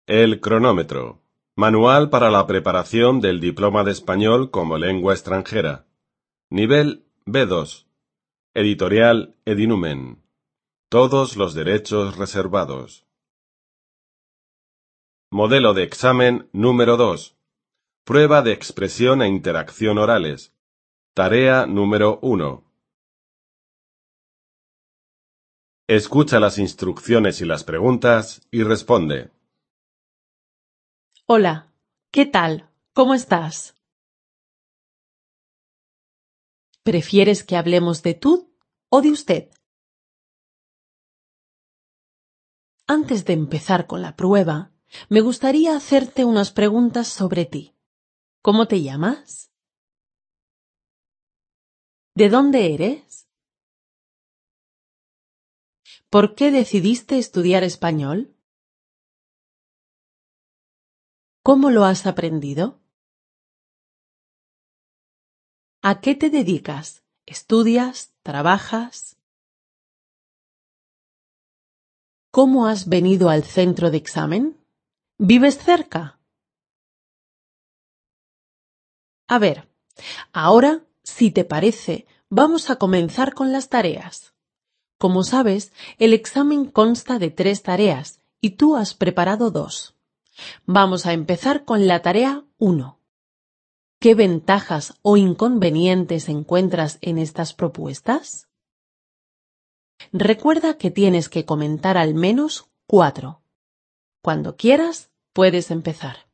El cronómetro. Manual para la preparación del diploma de español como lengua extranjera. Nivel B2. Editorial Edinumen. Todos los derechos reservados. Modelo de examen número 2. Prueba de expresión e interacción orales. Tarea número 1. Escucha las instrucciones y las preguntas y responde. Hola, ¿qué tal? ¿Cómo estás? ¿Prefieres que hablemos de tú o de usted? Antes de empezar con la prueba, me gustaría hacerte unas preguntas sobre ti. ¿Cómo te llamas? ¿De dónde eres? ¿Por qué decidiste estudiar español? ¿Cómo lo has aprendido? ¿A qué te dedicas? ¿Estudias? ¿Trabajas? ¿Cómo has venido al centro de examen? ¿Vives cerca? A ver, ahora, si te parece, vamos a comenzar con las tareas. Como sabes, el examen consta de 3 tareas y tú has preparado 2. Vamos a empezar con la tarea 1. ¿Qué ventajas o inconvenientes encuentras en estas propuestas? Recuerda que tienes que comentar al menos 4. Cuando quieras, puedes empezar.